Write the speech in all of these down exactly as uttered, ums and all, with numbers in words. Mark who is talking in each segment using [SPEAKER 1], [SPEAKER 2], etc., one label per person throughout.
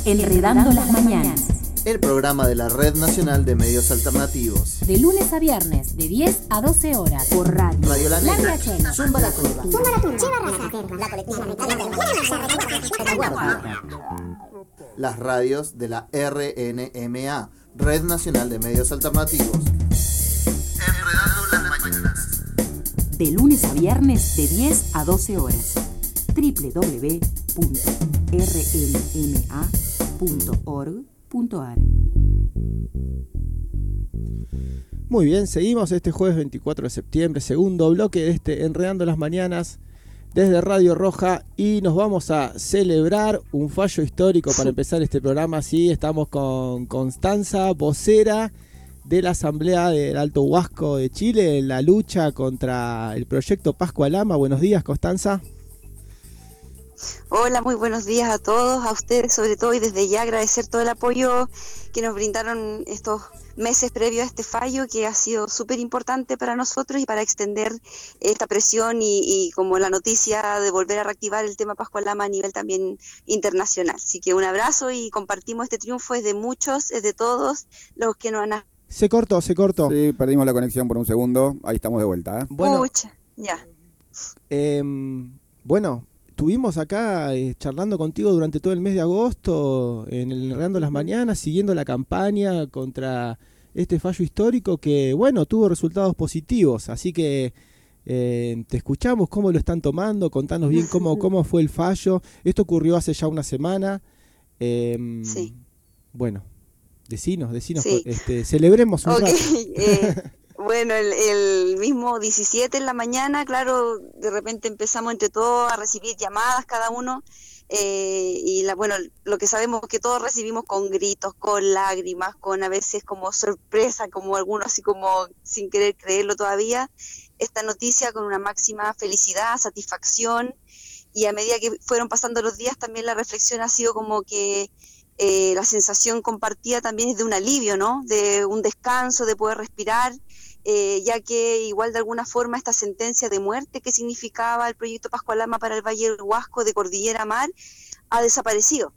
[SPEAKER 1] Enredando las Mañanas.
[SPEAKER 2] El programa de la Red Nacional de Medios Alternativos.
[SPEAKER 1] De lunes a viernes, de diez a doce horas. Por radio.
[SPEAKER 2] Radio La Negra.
[SPEAKER 1] Zumba la Curva.
[SPEAKER 3] Zumba la Curva. La colectiva.
[SPEAKER 2] Las radios de la R N M A, Red Nacional de Medios Alternativos. Enredando las Mañanas.
[SPEAKER 1] De lunes a viernes, de diez a doce horas. doble u doble u doble u punto r n m a punto org punto a r.
[SPEAKER 4] Muy bien, seguimos este jueves veinticuatro de septiembre, segundo bloque de este Enredando las Mañanas desde Radio Roja, y nos vamos a celebrar un fallo histórico para empezar este programa. Sí, estamos con Constanza, vocera de la Asamblea del Alto Huasco de Chile en la lucha contra el proyecto Pascua Lama. Buenos días, Constanza.
[SPEAKER 5] Hola, muy buenos días a todos, a ustedes sobre todo, y desde ya agradecer todo el apoyo que nos brindaron estos meses previos a este fallo, que ha sido súper importante para nosotros y para extender esta presión y, y como la noticia de volver a reactivar el tema Pascua Lama a nivel también internacional. Así que un abrazo, y compartimos este triunfo, es de muchos, es de todos los que nos han...
[SPEAKER 4] Se cortó, se cortó.
[SPEAKER 6] Sí, perdimos la conexión por un segundo, ahí estamos de vuelta. ¿eh?
[SPEAKER 4] Bueno,
[SPEAKER 5] Pucha, ya.
[SPEAKER 4] Eh, bueno, estuvimos acá eh, charlando contigo durante todo el mes de agosto, en el Enredando las Mañanas, siguiendo la campaña contra este fallo histórico que, bueno, tuvo resultados positivos. Así que eh, te escuchamos, cómo lo están tomando, contanos bien cómo, cómo fue el fallo. Esto ocurrió hace ya una semana. Eh,
[SPEAKER 5] sí.
[SPEAKER 4] Bueno, decinos, decinos,
[SPEAKER 5] Sí.
[SPEAKER 4] este, celebremos un
[SPEAKER 5] Okay,
[SPEAKER 4] rato.
[SPEAKER 5] eh, bueno, el, el mismo diecisiete en la mañana, claro, de repente empezamos entre todos a recibir llamadas cada uno, eh, y la, bueno, lo que sabemos que todos recibimos con gritos, con lágrimas, con a veces como sorpresa, como algunos así como sin querer creerlo todavía, esta noticia con una máxima felicidad, satisfacción, y a medida que fueron pasando los días también la reflexión ha sido como que Eh, la sensación compartida también es de un alivio, ¿no? De un descanso, de poder respirar, eh, ya que igual de alguna forma esta sentencia de muerte que significaba el proyecto Pascua Lama para el Valle del Huasco de Cordillera Mar ha desaparecido.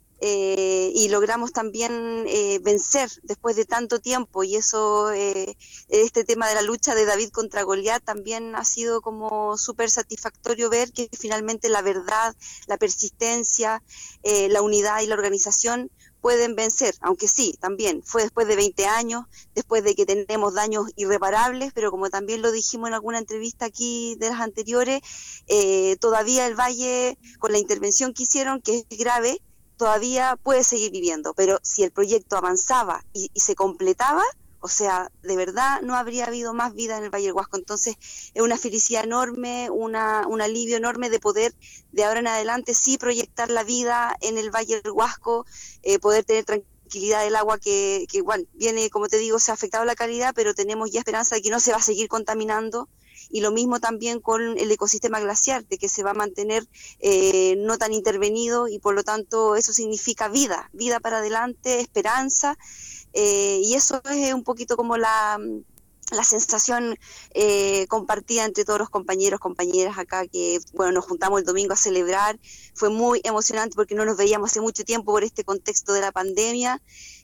[SPEAKER 5] Eh, y logramos también eh, vencer después de tanto tiempo, y eso, eh, este tema de la lucha de David contra Goliat también ha sido como súper satisfactorio ver que finalmente la verdad, la persistencia, eh, la unidad y la organización pueden vencer, aunque sí, también fue después de veinte años, después de que tenemos daños irreparables, pero como también lo dijimos en alguna entrevista aquí de las anteriores, eh, todavía el Valle, con la intervención que hicieron, que es grave, todavía puede seguir viviendo, pero si el proyecto avanzaba y, y se completaba, o sea, de verdad no habría habido más vida en el Valle del Huasco. Entonces es una felicidad enorme, una, un alivio enorme de poder de ahora en adelante sí proyectar la vida en el Valle del Huasco, eh, poder tener tranquilidad del agua que, que igual viene, como te digo, se ha afectado la calidad, pero tenemos ya esperanza de que no se va a seguir contaminando. Y lo mismo también con el ecosistema glaciar, de que se va a mantener eh, no tan intervenido, y por lo tanto eso significa vida, vida para adelante, esperanza, eh, y eso es un poquito como la, la sensación eh, compartida entre todos los compañeros, compañeras acá, que bueno, nos juntamos el domingo a celebrar. Fue muy emocionante porque no nos veíamos hace mucho tiempo por este contexto de la pandemia.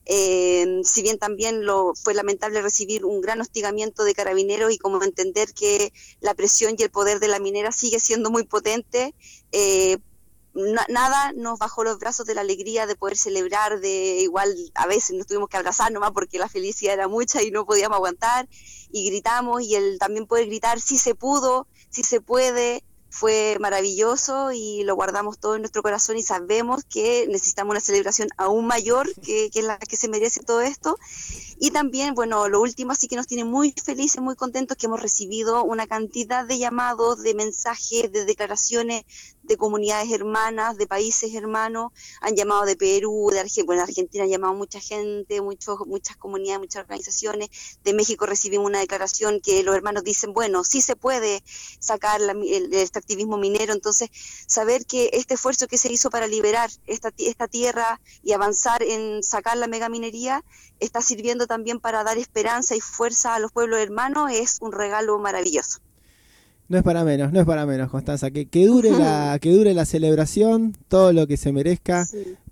[SPEAKER 5] Eh, si bien también lo fue lamentable recibir un gran hostigamiento de carabineros, y como entender que la presión y el poder de la minera sigue siendo muy potente, eh, na- nada nos bajó los brazos de la alegría de poder celebrar, de igual a veces nos tuvimos que abrazar nomás porque la felicidad era mucha y no podíamos aguantar, y gritamos, y el también poder gritar sí se pudo, sí se puede, fue maravilloso, y lo guardamos todo en nuestro corazón, y sabemos que necesitamos una celebración aún mayor que, que la que se merece todo esto. Y también, bueno, lo último sí que nos tiene muy felices, muy contentos, que hemos recibido una cantidad de llamados, de mensajes, de declaraciones de comunidades hermanas, de países hermanos. Han llamado de Perú, de Argentina, bueno, de Argentina han llamado mucha gente, muchos, muchas comunidades, muchas organizaciones. De México recibimos una declaración que los hermanos dicen, bueno, sí se puede sacar la, el, el extractivismo minero. Entonces, saber que este esfuerzo que se hizo para liberar esta, esta tierra y avanzar en sacar la megaminería está sirviendo también para dar esperanza y fuerza a los pueblos hermanos es un regalo maravilloso.
[SPEAKER 4] No es para menos, no es para menos, Constanza. Que, que dure la, que dure la celebración, todo lo que se merezca,
[SPEAKER 5] Sí.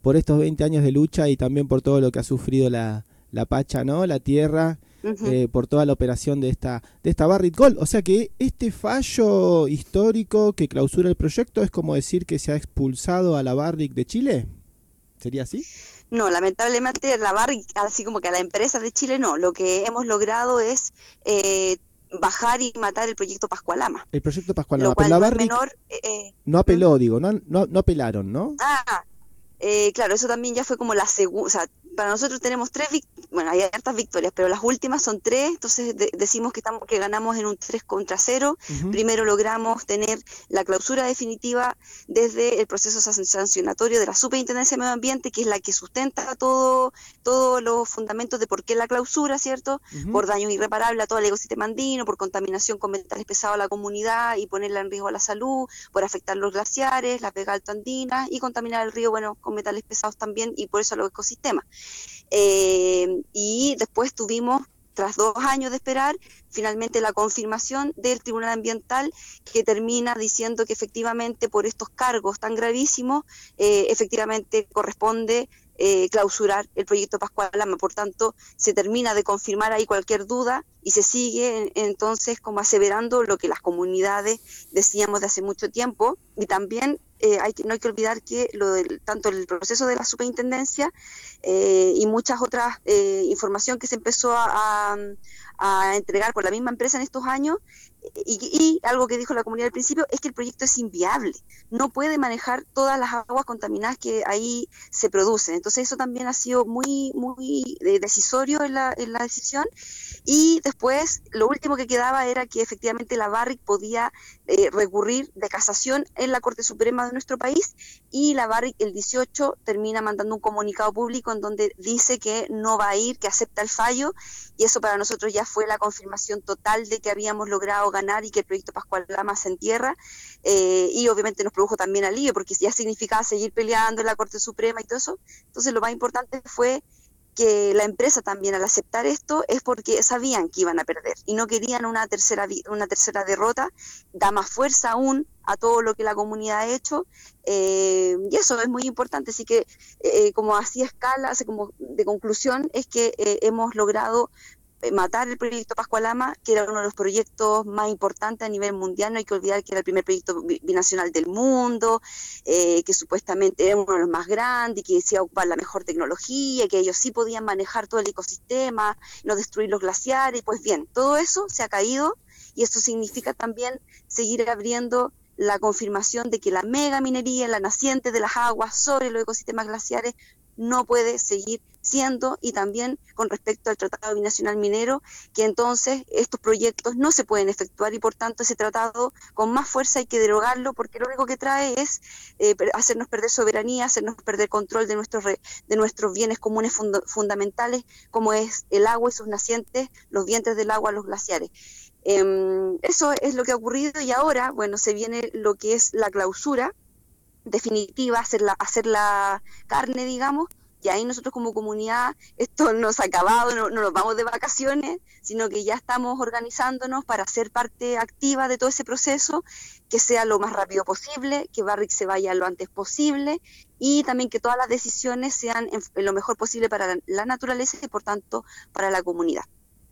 [SPEAKER 4] por estos veinte años de lucha y también por todo lo que ha sufrido la, la Pacha, ¿no? La tierra, uh-huh. eh, por toda la operación de esta de esta Barrick Gold. O sea que este fallo histórico que clausura el proyecto es como decir que se ha expulsado a la Barrick de Chile. ¿Sería así?
[SPEAKER 5] No, lamentablemente la Barrick, así como que a la empresa de Chile, no. Lo que hemos logrado es eh, bajar y matar el proyecto Pascualama.
[SPEAKER 4] El proyecto Pascualama, pero la Barrick no, menor, eh, no apeló, ¿no? digo, no, no, no apelaron, ¿no?
[SPEAKER 5] Ah, eh, claro, eso también ya fue como la segunda, o sea, para nosotros tenemos tres victorias, bueno, hay hartas victorias, pero las últimas son tres, entonces de decimos que estamos que ganamos en un tres contra cero. Uh-huh. Primero logramos tener la clausura definitiva desde el proceso sancionatorio de la Superintendencia de Medio Ambiente, que es la que sustenta todo todos los fundamentos de por qué la clausura, ¿cierto? Uh-huh. Por daños irreparables a todo el ecosistema andino, por contaminación con metales pesados a la comunidad y ponerla en riesgo a la salud, por afectar los glaciares, las vegas altoandinas y contaminar el río, bueno, con metales pesados también, y por eso a los ecosistemas. Eh, y después tuvimos, tras dos años de esperar, finalmente la confirmación del Tribunal Ambiental, que termina diciendo que efectivamente por estos cargos tan gravísimos, eh, efectivamente corresponde eh, clausurar el proyecto Pascualama. Por tanto, se termina de confirmar ahí cualquier duda y se sigue entonces como aseverando lo que las comunidades decíamos de hace mucho tiempo. Y también eh, hay que, no hay que olvidar que lo del, tanto el proceso de la superintendencia eh, y muchas otras eh, información que se empezó a, a, a entregar por la misma empresa en estos años, y, y algo que dijo la comunidad al principio es que el proyecto es inviable, no puede manejar todas las aguas contaminadas que ahí se producen. Entonces eso también ha sido muy muy eh, decisorio en la, en la decisión. Y después lo último que quedaba era que efectivamente la Barrick podía eh, recurrir de casación en la Corte Suprema de nuestro país, y la Barrick el dieciocho termina mandando un comunicado público en donde dice que no va a ir, que acepta el fallo, y eso para nosotros ya fue la confirmación total de que habíamos logrado ganar y que el proyecto Pascualama se entierra, eh, y obviamente nos produjo también alivio porque ya significaba seguir peleando en la Corte Suprema y todo eso. Entonces lo más importante fue que la empresa también, al aceptar esto, es porque sabían que iban a perder y no querían una tercera una tercera derrota. Da más fuerza aún a todo lo que la comunidad ha hecho, eh, y eso es muy importante. Así que eh, como así a escala, así como de conclusión, es que eh, hemos logrado matar el proyecto Pascualama, que era uno de los proyectos más importantes a nivel mundial. No hay que olvidar que era el primer proyecto binacional del mundo, eh, que supuestamente era uno de los más grandes y que se iba a ocupar la mejor tecnología, que ellos sí podían manejar todo el ecosistema, no destruir los glaciares. Pues bien, todo eso se ha caído, y esto significa también seguir abriendo la confirmación de que la mega minería, la naciente de las aguas sobre los ecosistemas glaciares, no puede seguir siendo, y también con respecto al Tratado Binacional Minero, que entonces estos proyectos no se pueden efectuar, y por tanto ese tratado con más fuerza hay que derogarlo, porque lo único que trae es eh, hacernos perder soberanía, hacernos perder control de nuestros re, de nuestros bienes comunes fund fundamentales, como es el agua y sus nacientes, los vientres del agua, los glaciares. Eh, eso es lo que ha ocurrido, y ahora, bueno, se viene lo que es la clausura definitiva, hacer la, hacer la carne, digamos. Y ahí nosotros como comunidad, esto no se ha acabado, no, no nos vamos de vacaciones, sino que ya estamos organizándonos para ser parte activa de todo ese proceso, que sea lo más rápido posible, que Barrick se vaya lo antes posible, y también que todas las decisiones sean en, en lo mejor posible para la, la naturaleza y por tanto para la comunidad.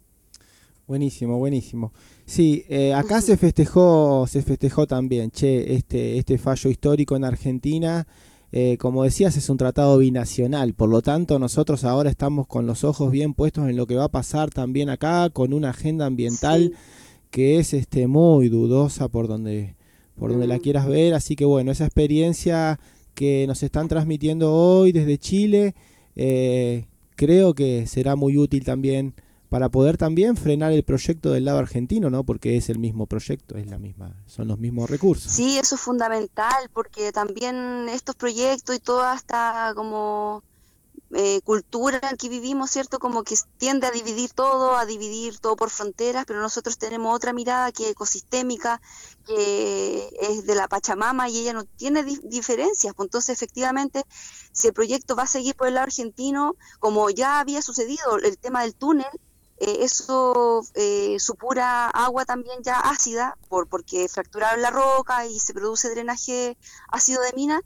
[SPEAKER 4] Buenísimo, buenísimo. Sí, eh, acá uh-huh. se festejó, se festejó también, che, este, este fallo histórico en Argentina. Eh, como decías, es un tratado binacional, por lo tanto nosotros ahora estamos con los ojos bien puestos en lo que va a pasar también acá, con una agenda ambiental sí. que es este muy dudosa por donde, por donde mm. la quieras ver. Así que bueno, esa experiencia que nos están transmitiendo hoy desde Chile, eh, creo que será muy útil también para poder también frenar el proyecto del lado argentino, ¿no? Porque es el mismo proyecto, es la misma, son los mismos recursos.
[SPEAKER 5] Sí, eso es fundamental, porque también estos proyectos y toda esta como eh, cultura en que vivimos, ¿cierto? Como que tiende a dividir todo, a dividir todo por fronteras, pero nosotros tenemos otra mirada que es ecosistémica, que es de la Pachamama, y ella no tiene di diferencias. Pues entonces, efectivamente, si el proyecto va a seguir por el lado argentino, como ya había sucedido el tema del túnel, Eh, eso eh, supura agua también ya ácida, por porque fracturaron la roca y se produce drenaje ácido de mina,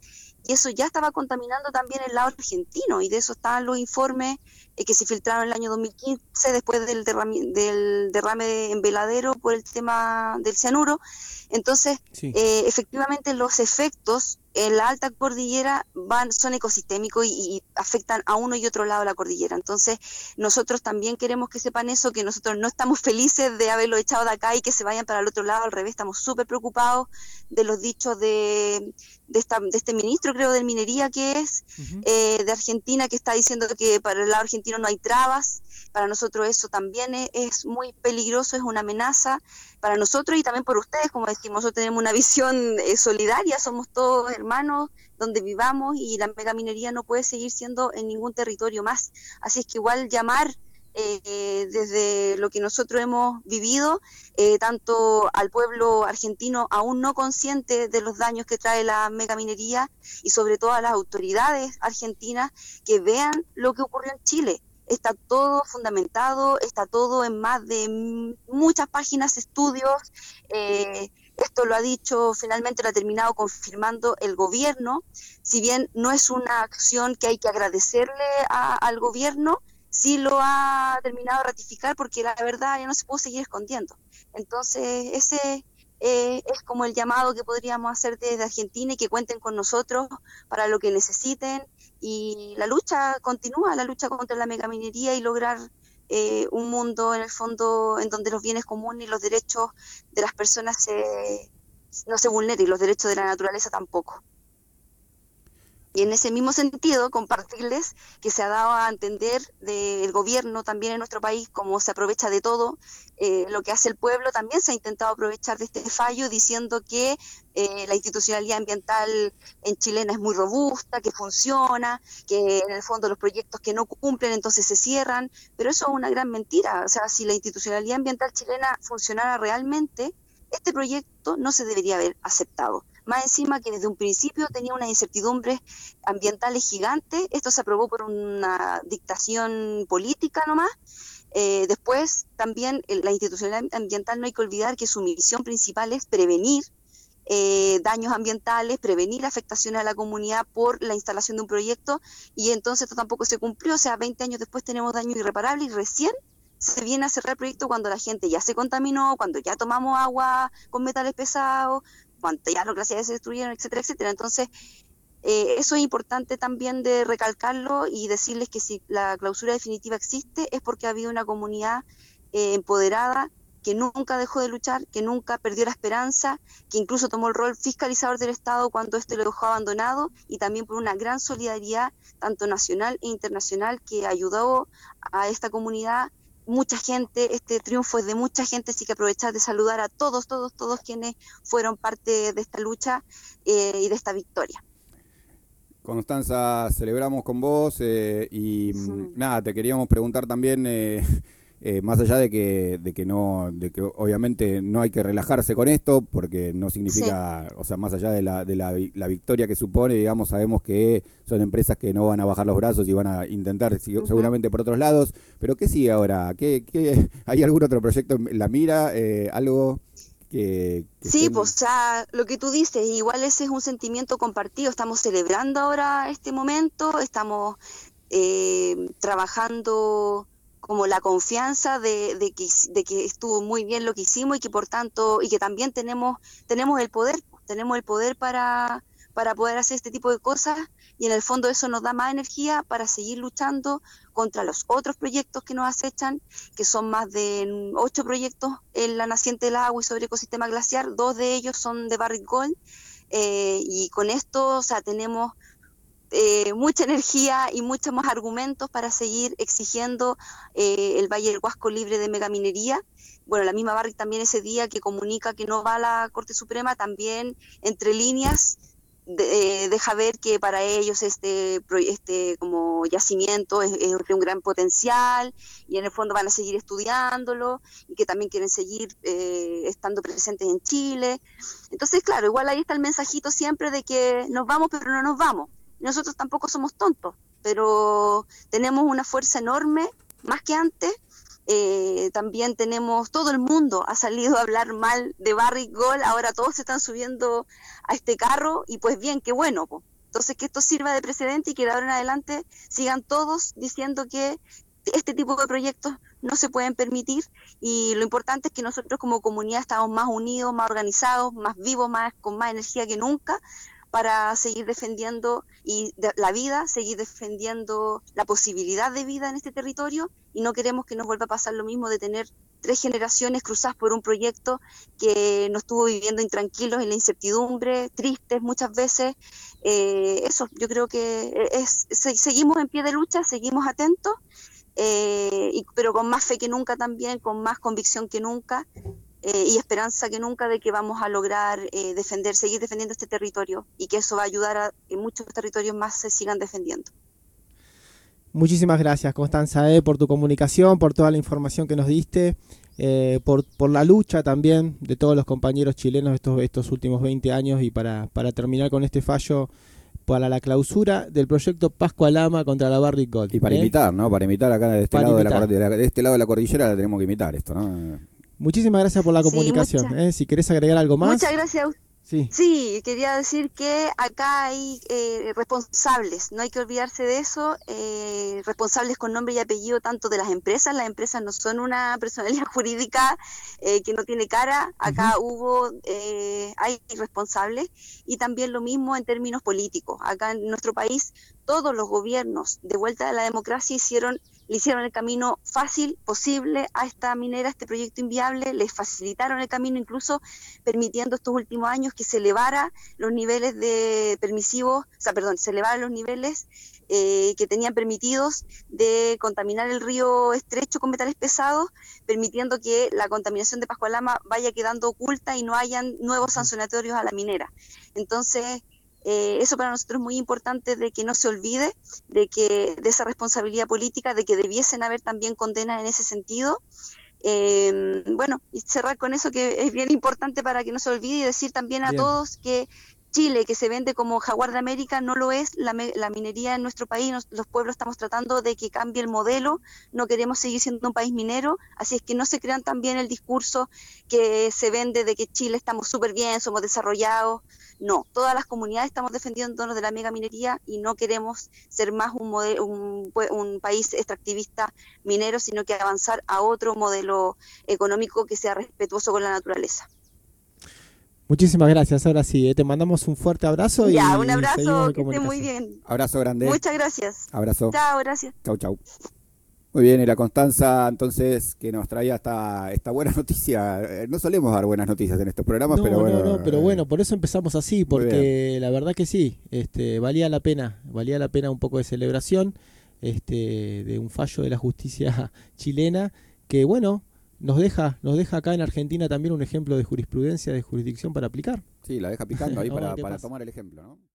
[SPEAKER 5] y eso ya estaba contaminando también el lado argentino, y de eso estaban los informes eh, que se filtraron en el año dos mil quince después del derrame, del derrame en Veladero por el tema del cianuro. Entonces, sí. eh, efectivamente los efectos en la alta cordillera van son ecosistémicos y, y afectan a uno y otro lado de la cordillera. Entonces, nosotros también queremos que sepan eso, que nosotros no estamos felices de haberlo echado de acá y que se vayan para el otro lado, al revés, estamos súper preocupados de los dichos de, de, esta, de este ministro, creo, de minería que es, uh-huh. eh, de Argentina, que está diciendo que para el lado argentino no hay trabas. Para nosotros eso también es, es muy peligroso, es una amenaza para nosotros y también por ustedes, como decimos, nosotros tenemos una visión eh, solidaria, somos todos hermanos donde vivamos y la megaminería no puede seguir siendo en ningún territorio más. Así es que igual llamar eh, eh, desde lo que nosotros hemos vivido, eh, tanto al pueblo argentino aún no consciente de los daños que trae la megaminería y sobre todo a las autoridades argentinas que vean lo que ocurrió en Chile. Está todo fundamentado, está todo en más de m- muchas páginas, estudios. Eh, esto lo ha dicho, finalmente lo ha terminado confirmando el gobierno. Si bien no es una acción que hay que agradecerle a, al gobierno, sí lo ha terminado de ratificar porque la verdad ya no se puede seguir escondiendo. Entonces, ese eh, es como el llamado que podríamos hacer desde Argentina y que cuenten con nosotros para lo que necesiten. Y la lucha continúa, la lucha contra la megaminería y lograr eh, un mundo en el fondo en donde los bienes comunes y los derechos de las personas se, no se vulneren y los derechos de la naturaleza tampoco. Y en ese mismo sentido, compartirles que se ha dado a entender del gobierno también en nuestro país, cómo se aprovecha de todo, eh, lo que hace el pueblo, también se ha intentado aprovechar de este fallo diciendo que eh, la institucionalidad ambiental en chilena es muy robusta, que funciona, que en el fondo los proyectos que no cumplen entonces se cierran, pero eso es una gran mentira. O sea, si la institucionalidad ambiental chilena funcionara realmente, este proyecto no se debería haber aceptado. Más encima que desde un principio tenía unas incertidumbres ambientales gigantes. Esto se aprobó por una dictación política nomás. Eh, después también la institucionalidad ambiental no hay que olvidar que su misión principal es prevenir eh, daños ambientales, prevenir afectaciones a la comunidad por la instalación de un proyecto, y entonces esto tampoco se cumplió. O sea, veinte años después tenemos daños irreparables y recién se viene a cerrar el proyecto cuando la gente ya se contaminó, cuando ya tomamos agua con metales pesados, cuando ya los glaciares se destruyeron, etcétera, etcétera. Entonces, eh, eso es importante también de recalcarlo y decirles que si la clausura definitiva existe es porque ha habido una comunidad eh, empoderada que nunca dejó de luchar, que nunca perdió la esperanza, que incluso tomó el rol fiscalizador del Estado cuando este lo dejó abandonado, y también por una gran solidaridad, tanto nacional e internacional, que ayudó a esta comunidad. Mucha gente, este triunfo es de mucha gente, así que aprovechar de saludar a todos, todos, todos quienes fueron parte de esta lucha eh, y de esta victoria.
[SPEAKER 6] Constanza, celebramos con vos eh, y sí. nada, te queríamos preguntar también, eh, eh, más allá de que, de que no, de que obviamente no hay que relajarse con esto, porque no significa, sí. o sea, más allá de la, de la, la victoria que supone, digamos, sabemos que son empresas que no van a bajar los brazos y van a intentar uh-huh. seguramente por otros lados, pero ¿qué sigue ahora? ¿Qué, qué, ¿Hay algún otro proyecto en la mira? Eh, ¿Algo que, que
[SPEAKER 5] Sí,
[SPEAKER 6] estén...
[SPEAKER 5] pues ya lo que tú dices, igual ese es un sentimiento compartido, estamos celebrando ahora este momento, estamos eh, trabajando como la confianza de, de, que, de que estuvo muy bien lo que hicimos y que por tanto, y que también tenemos, tenemos el poder, tenemos el poder para, para poder hacer este tipo de cosas, y en el fondo eso nos da más energía para seguir luchando contra los otros proyectos que nos acechan, que son más de ocho proyectos en la naciente del agua y sobre ecosistema glaciar, dos de ellos son de Barrick Gold, eh, y con esto, o sea, tenemos Eh, mucha energía y muchos más argumentos para seguir exigiendo eh, el Valle del Huasco libre de megaminería. Bueno, la misma Barrick también ese día que comunica que no va a la Corte Suprema, también entre líneas de, eh, deja ver que para ellos este, este como yacimiento es, es de un gran potencial y en el fondo van a seguir estudiándolo y que también quieren seguir eh, estando presentes en Chile. Entonces, claro, igual ahí está el mensajito siempre de que nos vamos pero no nos vamos. Nosotros tampoco somos tontos, pero tenemos una fuerza enorme, más que antes. Eh, también tenemos, todo el mundo ha salido a hablar mal de Barrick Gold, ahora todos se están subiendo a este carro y pues bien, qué bueno, po. Entonces, que esto sirva de precedente y que de ahora en adelante sigan todos diciendo que este tipo de proyectos no se pueden permitir, y lo importante es que nosotros como comunidad estamos más unidos, más organizados, más vivos, más con más energía que nunca, para seguir defendiendo y de, la vida, seguir defendiendo la posibilidad de vida en este territorio, y no queremos que nos vuelva a pasar lo mismo de tener tres generaciones cruzadas por un proyecto que nos estuvo viviendo intranquilos en la incertidumbre, tristes muchas veces. Eh, eso, yo creo que es, se, seguimos en pie de lucha, seguimos atentos, eh, y, pero con más fe que nunca también, con más convicción que nunca, eh, y esperanza que nunca de que vamos a lograr eh, defender, seguir defendiendo este territorio, y que eso va a ayudar a que muchos territorios más se sigan defendiendo.
[SPEAKER 4] Muchísimas gracias, Constanza, eh, por tu comunicación, por toda la información que nos diste, eh, por, por la lucha también de todos los compañeros chilenos estos, estos últimos veinte años, y para, para terminar con este fallo para la clausura del proyecto Pascua Lama contra la Barrick Gold.
[SPEAKER 6] Y para
[SPEAKER 4] ¿eh?
[SPEAKER 6] imitar, ¿no? Para imitar acá de este,
[SPEAKER 4] Para
[SPEAKER 6] lado de,
[SPEAKER 4] imitar.
[SPEAKER 6] la, de, la, de este lado de la cordillera la tenemos que imitar esto, ¿no?
[SPEAKER 4] Muchísimas gracias por la
[SPEAKER 5] Sí,
[SPEAKER 4] comunicación.
[SPEAKER 5] muchas-
[SPEAKER 4] ¿eh? Si querés agregar algo más.
[SPEAKER 5] Muchas gracias a usted.
[SPEAKER 4] Sí.
[SPEAKER 5] Sí, quería decir que acá hay eh, responsables, no hay que olvidarse de eso, eh, responsables con nombre y apellido tanto de las empresas. Las empresas no son una personalidad jurídica eh, que no tiene cara, acá uh-huh. hubo, eh, hay responsables, y también lo mismo en términos políticos. Acá en nuestro país todos los gobiernos de vuelta a la democracia hicieron le hicieron el camino fácil posible a esta minera, a este proyecto inviable, les facilitaron el camino, incluso permitiendo estos últimos años que se elevara los niveles de permisivos, o sea, perdón, se elevaran los niveles eh, que tenían permitidos de contaminar el río Estrecho con metales pesados, permitiendo que la contaminación de Pascua Lama vaya quedando oculta y no hayan nuevos sancionatorios a la minera. Entonces, Eh, eso para nosotros es muy importante, de que no se olvide de que de esa responsabilidad política, de que debiesen haber también condenas en ese sentido. Eh, bueno, y cerrar con eso, que es bien importante para que no se olvide, y decir también a
[SPEAKER 4] Bien.
[SPEAKER 5] todos que Chile, que se vende como jaguar de América, no lo es. La, la minería en nuestro país, nos, los pueblos estamos tratando de que cambie el modelo, no queremos seguir siendo un país minero, así es que no se crean también el discurso que se vende de que Chile estamos súper bien, somos desarrollados. No, todas las comunidades estamos defendiéndonos de la mega minería y no queremos ser más un, modelo, un, un país extractivista minero, sino que avanzar a otro modelo económico que sea respetuoso con la naturaleza.
[SPEAKER 4] Muchísimas gracias, ahora sí, eh, te mandamos un fuerte abrazo.
[SPEAKER 5] Ya,
[SPEAKER 4] y
[SPEAKER 5] un abrazo,
[SPEAKER 4] seguimos en
[SPEAKER 5] que esté muy
[SPEAKER 4] comunicación.
[SPEAKER 5] bien.
[SPEAKER 6] Abrazo grande.
[SPEAKER 5] Muchas gracias.
[SPEAKER 6] Abrazo.
[SPEAKER 5] Chao, gracias.
[SPEAKER 6] Chau, chau. Muy bien, y la Constanza, entonces, que nos traía esta, esta buena noticia. Eh, No solemos dar buenas noticias en estos programas,
[SPEAKER 4] No,
[SPEAKER 6] pero bueno.
[SPEAKER 4] no, no, pero
[SPEAKER 6] eh,
[SPEAKER 4] bueno, por eso empezamos así, porque la verdad que sí, este, valía la pena, valía la pena un poco de celebración, este, de un fallo de la justicia chilena, que bueno, nos deja, nos deja acá en Argentina también un ejemplo de jurisprudencia, de jurisdicción para aplicar.
[SPEAKER 6] Sí, la deja picando ahí
[SPEAKER 4] Vamos a ver
[SPEAKER 6] para,
[SPEAKER 4] qué
[SPEAKER 6] para
[SPEAKER 4] pasa.
[SPEAKER 6] tomar el ejemplo, ¿no?